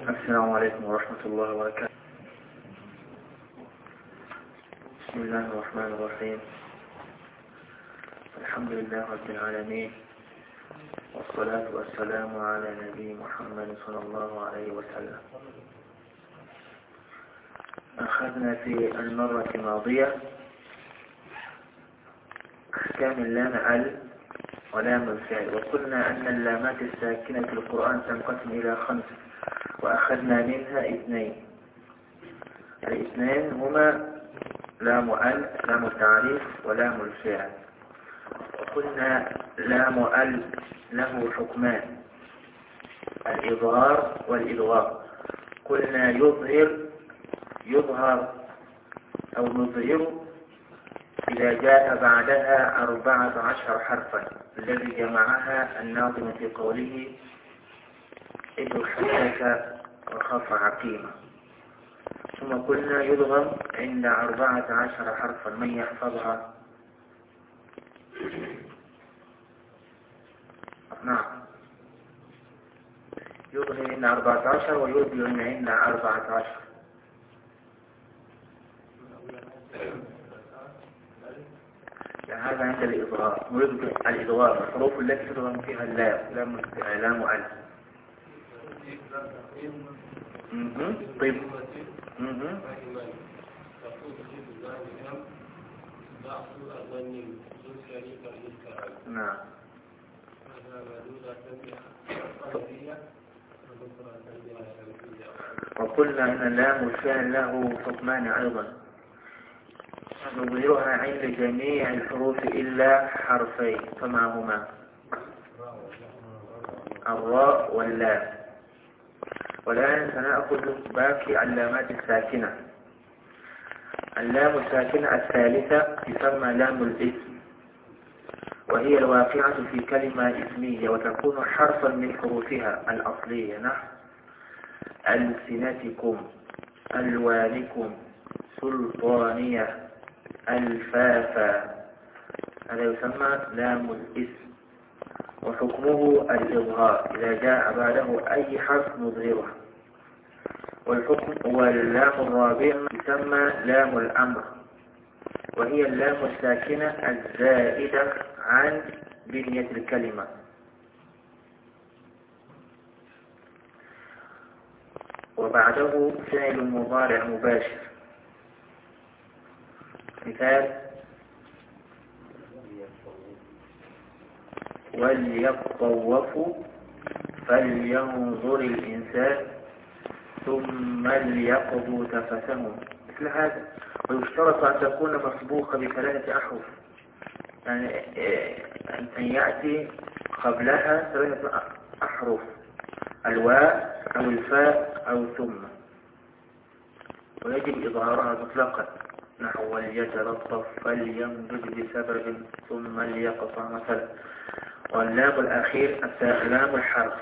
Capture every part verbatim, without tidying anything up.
السلام عليكم ورحمة الله وبركاته. بسم الله الرحمن الرحيم. الحمد لله رب العالمين، والصلاة والسلام على نبي محمد صلى الله عليه وسلم. أخذنا في المرة الماضية أحكام اللام ال ولام الفعل، وقلنا أن اللامات الساكنة في القرآن تنقسم إلى خمس، وأخذنا منها اثنين. الاثنين هما لام ال لام التعريف ولام الفعل. وقلنا لام ال له حكمان، الإظهار والإدغام. قلنا يظهر يظهر أو نظهر إذا جاء بعدها أربعة عشر حرفا، الذي جمعها الناظم في قوله إذ حدث وخاف عقيمة. ثم قلنا يدغم عند أربعة عشر حرفا، من يحفظها؟ نعم، يدغم عند أربعة عشر ويدغم عند أربعة عشر. هذا عند الإظهار. نريد الإظهار الحروف التي تدغم فيها اللام لام لام ال. طيب. نعم. وقلنا أن اللام الفعل له حكمان أيضا، نظهرها عند جميع الحروف إلا حرفين، كما هما الراء واللام. والآن سنأخذ باقي اللامات الساكنة. اللام الساكنة الثالثة تسمى لام الاسم، وهي الواقعة في كلمة اسمية، وتكون حرفا من حروفها الأصلية، نحو ألسنتكم، ألوانكم، سلطانية، الفافا. هذا يسمى لام الاسم، وحكمه الإظهار إذا جاء بعده أي حرف نظهره. والحكم واللام الرابع يسمى لام الأمر، وهي اللام الساكنة الزائدة عن بنية الكلمة. وبعده فعل مضارع مباشر. مثال: وليطوفوا، فلينظر الإنسان، ثم ليقضوا تفثهم، مثل هذا. ويشترط أن تكون مسبوقة بثلاثة أحرف، يعني أن يأتي قبلها ثلاثة أحرف، الواء أو الفاء أو ثم، ويجب إظهارها مطلقا، نحو وليتلطف، فليمدد بسبب، ثم ليقطع مثلا. واللام الأخير لام الحرف،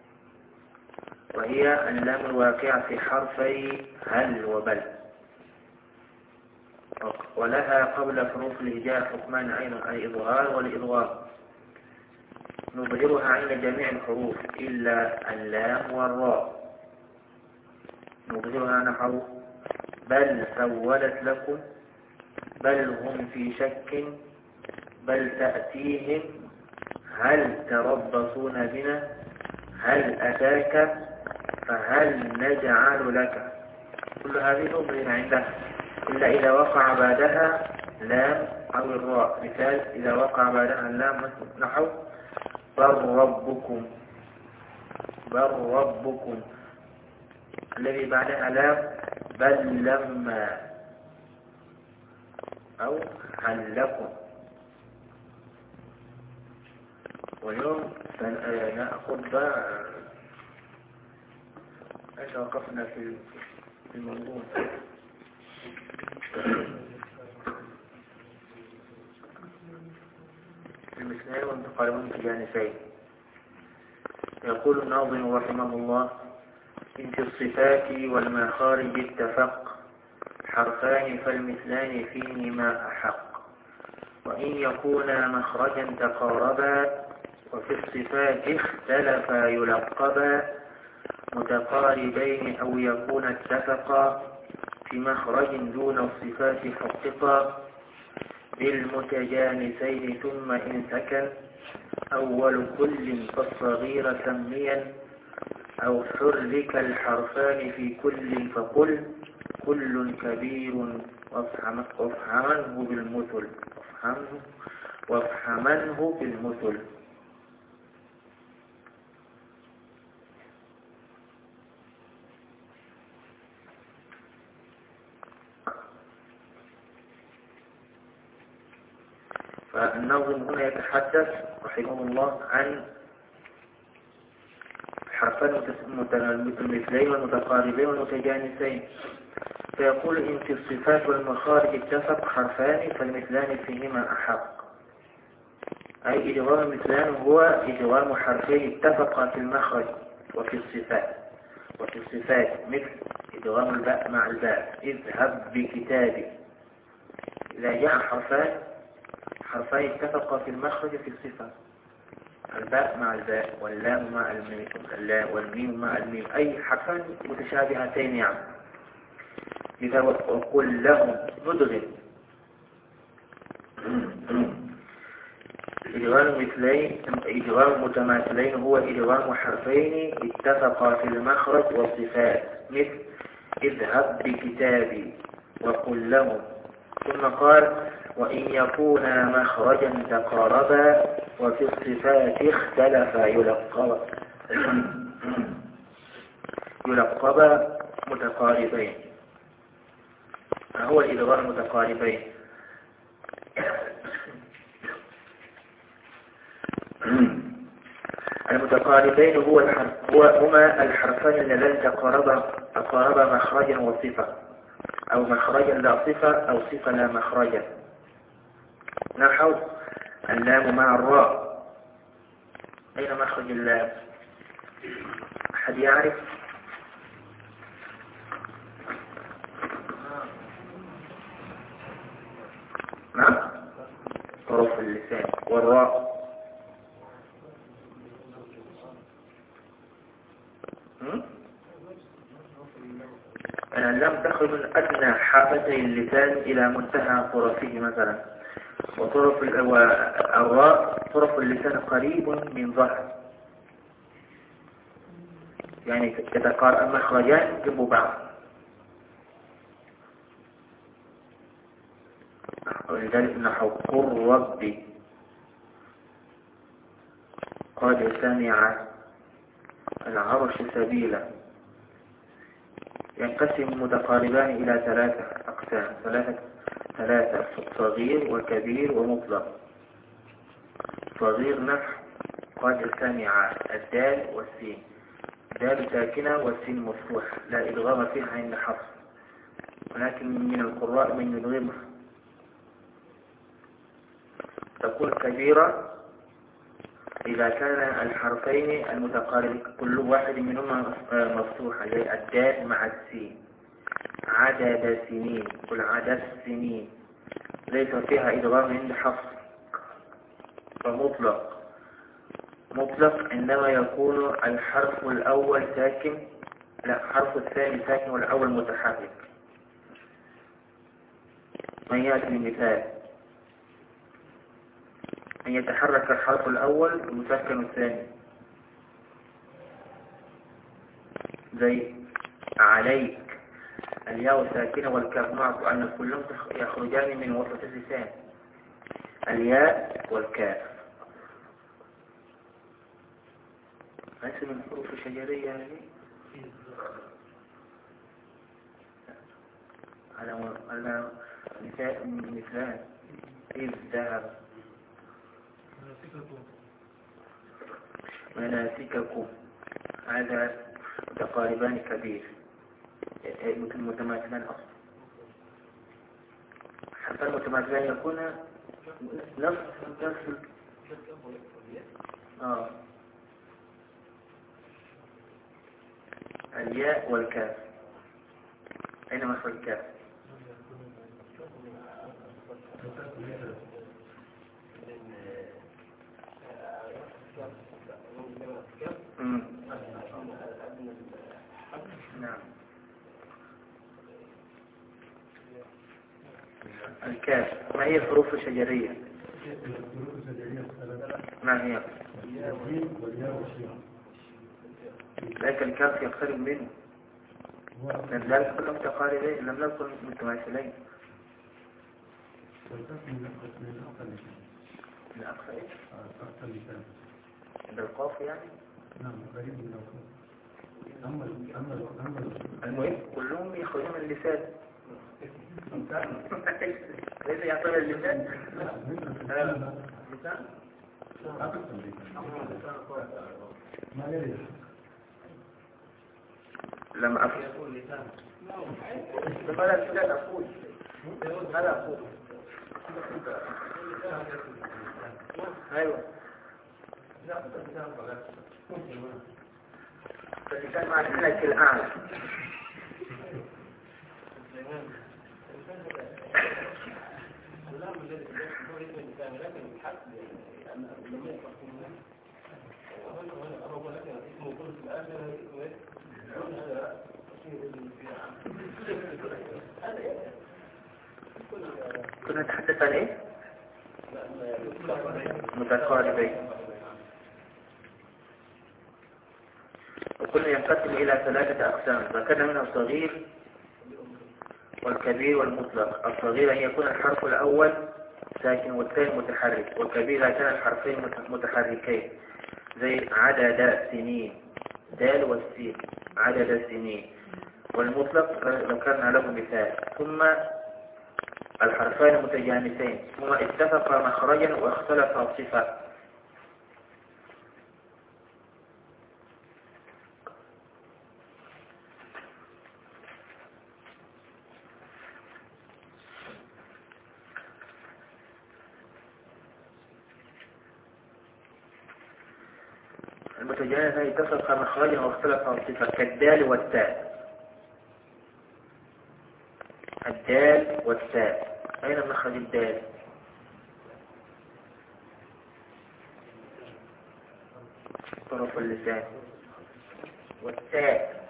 وهي اللام الواقعة في حرفي هل وبل، ولها قبل حروف الهجاء حكمان أيضا، الإظهار والإدغام. نظهرها عند جميع الحروف إلا اللام والراء. نظهرها نحو بل سولت لكم، بل هم في شك، بل تأتيهم، هل تربصون بنا، هل أتاك، فهل نجعل لك. كل هذه نظهر عندها إلا إذا وقع بعدها لام أو الراء. مثال: إذا وقع بعدها اللام نحو بل ربكم، بل ربكم. الذي بعدها لام بل لما، أو هل لكم. واليوم سنأخذ بقى ايش وقفنا في الموضوع. المثنين والمتقاربون في جانبين. يقول الناظم رحمه الله: إن في الصفات والمخارج اتفق، حرفان فالمثلان فيهما أحق. وإن يكونا مخرجا تقاربا، وفي الصفات اختلفا يلقبا، متقاربين أو يكون اتفقا في مخرج دون الصفات حققا بالمتجانسين ثم إن سكن أول كل فالصغير سميا أو حرك الحرفان في كل فقل كل كبير وافهمنه بالمثل وافهمنه وافهمنه بالمثل. فالناظم هنا يتحدث رحمه الله عن حرفان مثلين والمتقاربين والمتجانسين، فيقول إن في الصفات والمخارج اتفق حرفان فالمثلان فيهما أحق. أي إدغام مثلان هو إدغام حرفين اتفقا في المخرج وفي الصفات. وفي الصفات مثل إدغام الباء مع الباء اذهب بكتابي. إذا جاء حرفان حرفين اتفقا في المخرج في الصفة، الباء مع الباء واللام مع الميم والميم مع الميم، أي حرفان متشابهتين يعني. إذا وقل لهم مدغم إدغام مثلين إدغام متماثلين هو إدغام حرفين اتفقا في المخرج والصفات مثل اذهب بكتابي وقل لهم. ثم قال وإن يكونا مخرجا تقاربا وفي الصفات اختلفا يلقبا يلقبا متقاربين. ما هو الإدغام المتقاربين؟ المتقاربين هو الحرف هو هما الحرفان اللذان تقاربا تقاربا مخرجا وصفة، أو مخرجا لا صفة أو صفة لا مخرجا. نحو اللام مع الراء، أين مخرج اللام؟ أحد يعرف؟ نعم، طرف اللسان. والراء أن اللام تخرج من أدنى حافتي اللسان إلى منتهى طرفه مثلا، وطرف الراء طرف اللسان قريب من ظهر، يعني تتقارب مخرجان جنب بعض. ولذلك نحو قل ربي قد سمع العرش سبيلا. ينقسم متقاربان إلى ثلاثة أقسام، ثلاثة ثلاثة صغير وكبير ومطلق. صغير نحو قد سمع الدال والسين، دال ساكنة والسين مفتوحة لا إدغام فيها عند حفص، ولكن من القراء من يدغمها. تكون كبيرة إذا كان الحرفين المتقاربين كل واحد منهما مفتوحة، زي الدال مع السين. عدد سنين، كل عدد سنين ليس فيها إدغام عند حفص. فمطلق مطلق عندما يكون الحرف الأول ساكن، لا الحرف الثاني ساكن والأول متحرك. من يأتي مثال أن يتحرك الحرف الأول ويسكن الثاني، زي عليك الياء ساكنة والكاف معك، وأن كلهم يخرجان من وسط اللسان، الياء والكاف. ليس من حروف شجرية يعني على على مثال إذ ذهب مناسككم، هذا متقاربان كبير مثل متماثلان أصلا. حتى المتماثلان يكون نفس نفس آه الياء والكاف. أين مخرج الكاف؟ كاف. ما هي الحروف الشجرية؟ الحروف الشجرية ما هي؟ الجيم والياء والشين. لكن الكاف يقترب منه، لأن ذلك كلهم متقاربين لم نكن متماثلين. والكاف من أقل لسان. من أقصى إيه؟ أقل لسان. عند القاف يعني؟ نعم قريب من القاف. أما أما أما المهم كلهم يخرجون من اللسان. ليس يعتبر اللسان؟ اللسان؟ ما يريد لما أقول لسان لماذا لا أقول ماذا أقول أيوة فاللسان مع الحلك الأعلى. كنا نتحدث عن ايه؟ متقاربين. وكل ينقسم الى ثلاثة اقسام ذكرنا منها الصغير والكبير والمطلق. الصغير ان يكون الحرف الاول ساكن والثاني متحرك، والكبير اذا كان الحرفين متحركين زي عدد سنين دال والسين عدد سنين. والمطلق ذكرنا له مثال. ثم الحرفان متجانسين ثم اتفقا مخرجا واختلفا صفة. المتجانسين اتفقا مخرجا واختلفا صفة كالدال والتاء. الدال والتاء أين مخرج الدال؟ طرف اللسان. والتاء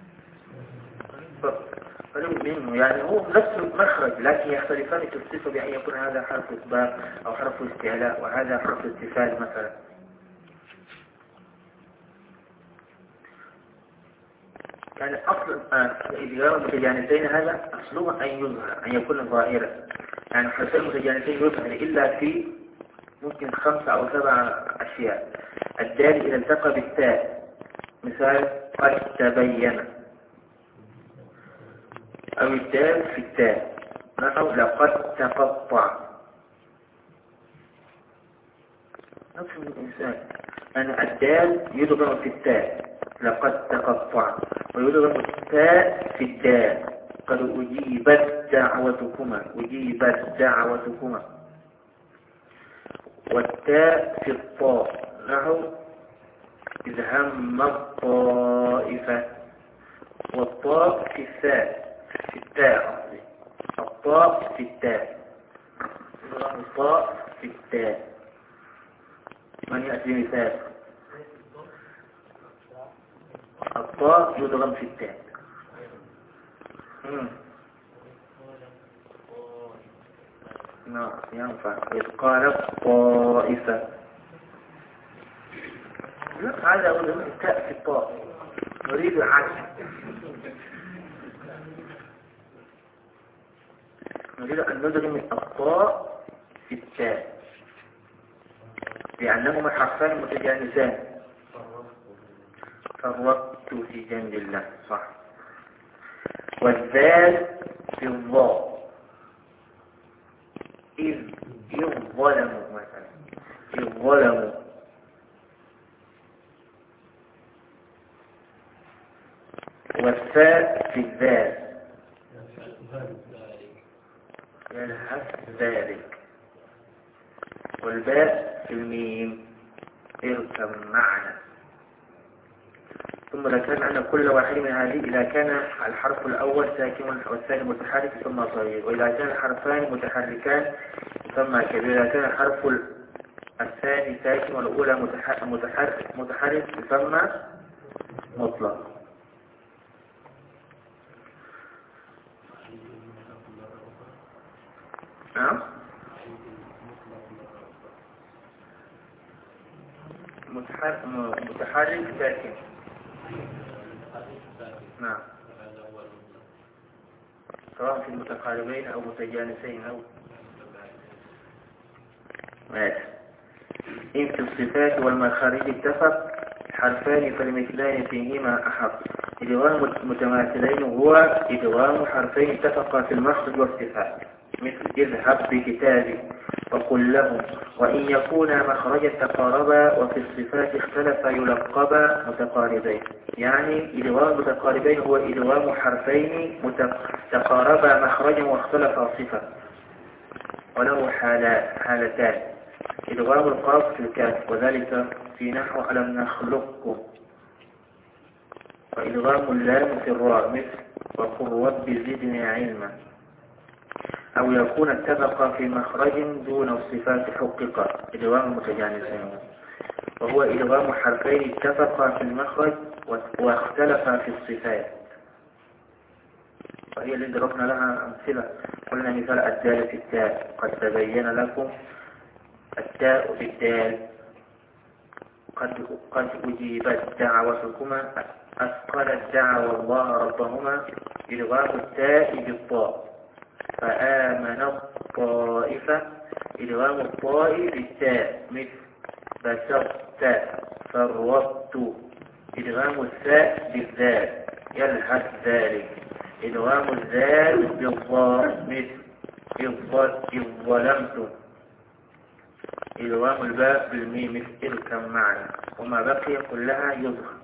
قريب منه يعني هو نفس المخرج لكن يختلفان في الصفة بأن يكون هذا حرف إثبات أو حرف استعلاء وهذا حرف استفهام مثلا. يعني أصل الإدغام المتجانسين هذا أصله أن يظهر أن يكون ظاهرا. يعني حرفين المتجانسين يظهر إلا في ممكن خمسة أو سبعة أشياء. الدال إذا التقى بالتاء مثال قد تبين، أو الدال في التاء نحو لقد تقطع. نفس الإنسان أنا الدال يدغم في التاء لقد تقطع، ويدغم التاء في الدال قد أجيبت دعوتكما أجيبت دعوتكما. والتاء في الطاء نحو إذ هم الطائفة. والطاء في الثاء في التاء الطاء في التاء الطاء في التاء. من يأتي مثال؟ الطاء يضغم في التاء. نعم ينفع إذ قالت طائفة. لا هذا هو التاء في الطاء نريد العكس. نريد أن ندغم الطاء في التاء لأنهما حرفان متجانسان. فرقت في جنب الله صح. والذال في الضاء إذ ظلموا مثلا إذ ظلموا. والفاء في الذال يلهث ذلك. والباء في الميم اركب معنا. ثم ذكرنا أن كل واحد من هذه إذا كان الحرف الأول ساكن والثاني متحرك ثم صغير، وإذا كان الحرفان متحركان ثم كبير، إذا كان الحرف الثاني ساكن والأولى متحرك متحرك ثم مطلق. نعم متحرك متحرك ساكن. نعم سواء في المتقاربين أو متجانسين أو ماشي. إن في الصفات والمخارج اتفق حرفان فالمثلان فيهما أحق. إدغام متماثلين هو إدغام حرفين اتفقا في المخرج والصفات، مثل اذهب بكتابي وقل لهم. وإن يكونا مخرجا تقاربا وفي الصفات اختلفا يلقبا متقاربين. يعني إدغام متقاربين هو إدغام حرفين تقاربا مخرجا واختلفا صفة، وله حالتان: إدغام القاف في الكاف وذلك في نحو ألم نخلقكم، وإدغام اللام في الراء مثل وقل رب زدني علما. أو يكون اتفقا في مخرج دون الصفات حققا، إدغام متجانسين، وهو إدغام حرفين اتفقا في المخرج واختلفا في الصفات، وهي اللي ضربنا لها أمثلة. قلنا مثال الدال في التاء، قد تبين لكم التاء في الدال، قد قد أجيبت دعوتكما أثقلت دعوى الله ربهما، إدغام التاء بالطاء. فآمن الطائفة، إدغام الطاء بالتاء مثل بسطت فرطت. إدغام الثاء بالذال يلهث ذلك. إدغام الذال بالضاء مثل إذ ظلمت. إدغام الباء بالميم مثل اركب معنا. وما بقي كلها يظهر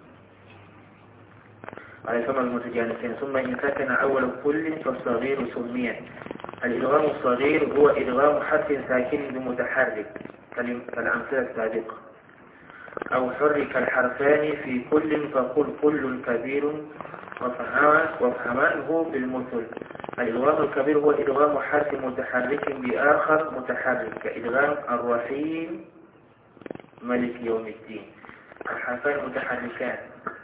على ثم المتجانسين. ثم إن سكن أول كل فالصغير سميا. الإدغام الصغير هو إدغام حرف ساكن بمتحرك كالأمثلة السابقة. أو حرك الحرفان في كل فقل كل كبير وافهمنه بالمثل. الإدغام الكبير هو إدغام حرف متحرك بآخر متحرك كإدغام الرحيم ملك يوم الدين. الحرفان متحركان،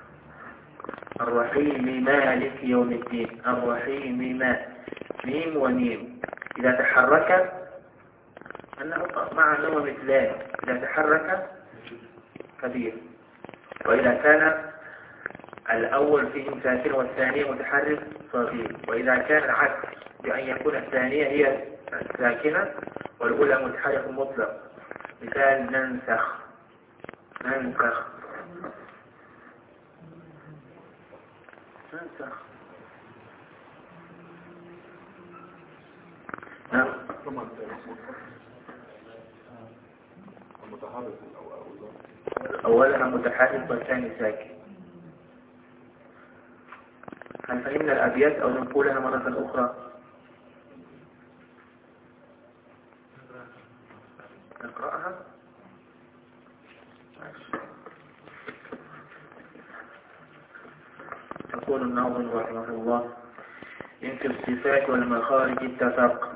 الرحيم مالك يوم الدين. الرحيم ما ميم وميم إذا تحرك أنه مع أنه مثلان، إذا تحرك كبير. وإذا كان الأول فيه ساكن والثاني متحرك صغير. وإذا كان العكس بأن يكون الثانية هي ساكنة والأولى متحرك مطلق، مثال ننسخ ننسخ ننسخ. نعم أولها متحرك والثاني ساكن. هل فهمنا الأبيات أو نقولها مرة أخرى؟ نقرأها. يقول الناظم رحمه الله: إن في الصفات والمخارج اتفق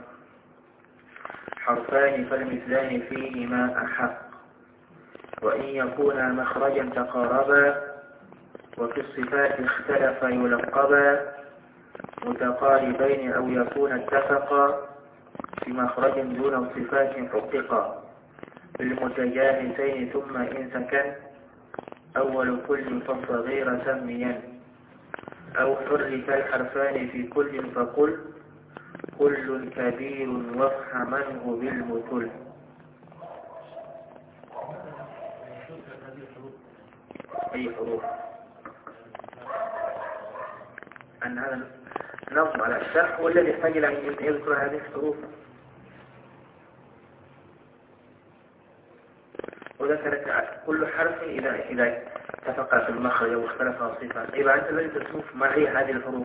حرفان فالمثلان فيهما أحق. وإن يكونا مخرجا تقاربا وفي الصفات اختلفا يلقبا متقاربين. أو يكون اتفقا في مخرج دون صفات حققا بالمتجانسين. ثم إن سكن أول كل فالصغير سميا. أو حرك الحرفان في كل فقل كل كبير وافهمنه بالمثل. أي حروف؟ أن هذا نظم على الشرح والذي يحتاج إلى أن يذكر هذه الحروف. وذكرت كل حرف إذا إذا اتفق في المخرج واختلف الصفة. إذا أنت الذي تشوف ما هي هذه الحروف.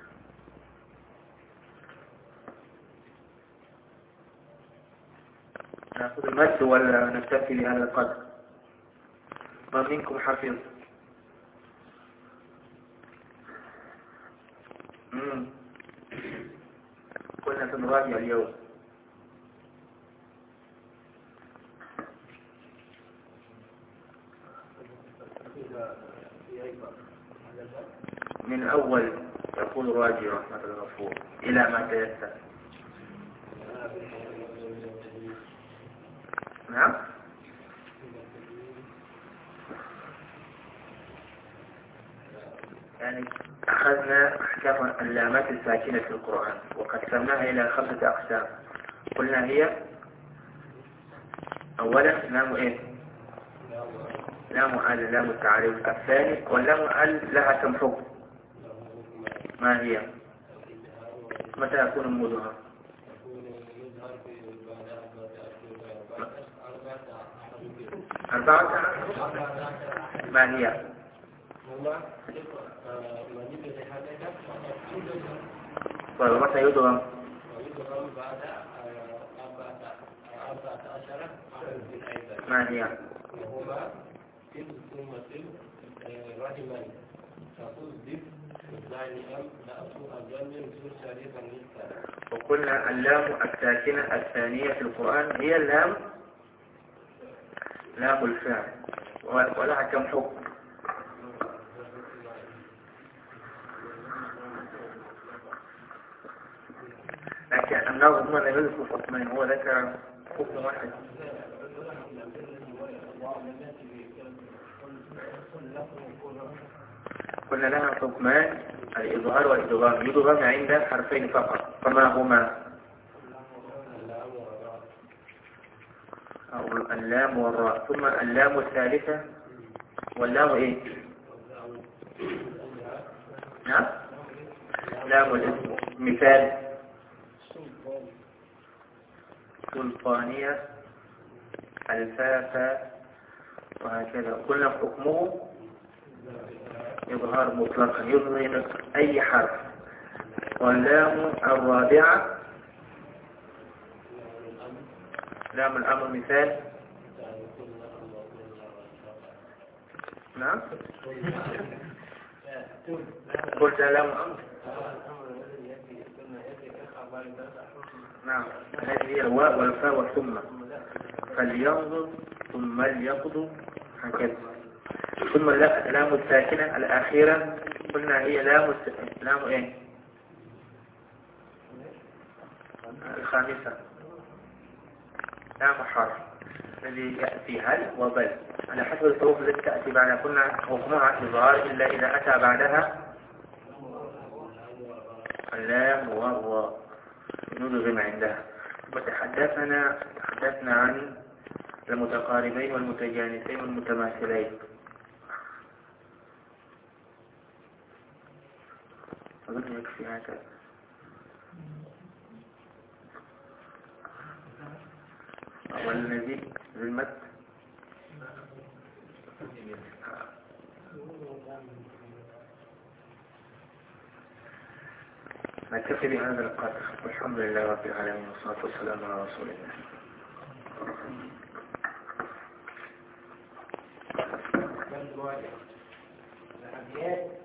نأخذ المد ولا نكتفي بهذا القدر؟ ما منكم حفظ؟ امم كنا سنراجع اليوم. من أول يقول راجع رحمة الغفور إلى ما تيسر. نعم. يعني أخذنا أحكام اللامات الساكنة في القرآن وقسمناها إلى خمسة أقسام. قلنا هي أولا لام إيه؟ لام ال لام التعريف. الثاني واللام ال لها كم حكم؟ ما هي؟ متى يكون نموذجها؟ أربعة. ما هي؟ ومتى يدغم؟ ما هي؟ وقلنا اللام الساكنة الثانية في القرآن هي اللام لام الفعل ولها كم حكم؟ لكن النظر هو لم يذكر حكمين، هو ذكر حكم واحد. قلنا لها حكمان الإظهار والإدغام. يدغم عند حرفين فقط، فما هما؟ أو اللام والراء. ثم اللام الثالثة واللام إيه؟ نعم. لام الاسم. مثال سلطانية، الفافة، وهكذا. قلنا حكمه إظهار مطلقا، يظهر أي حرف. واللام الرابعة لام الأمر. مثال نعم. قلت لام الأمر نعم. هذه هي الواو والفاء والثم. فلينظر ثم ليقضوا هكذا. ثم اللام الساكنة الأخيرة قلنا هي لام لام إيه؟ الخامسة لام حرف الذي يأتي هل وبل على حسب الحروف التي تأتي بعدها. قلنا حكمها إظهار إلا إذا أتى بعدها اللام والراء ندغم عندها. وتحدثنا تحدثنا عن المتقاربين والمتجانسين والمتماثلين. أظن يكفي هكذا. والذي ذمت نكتفي بهذا القدر. والحمد لله رب العالمين والصلاة والسلام على رسول الله.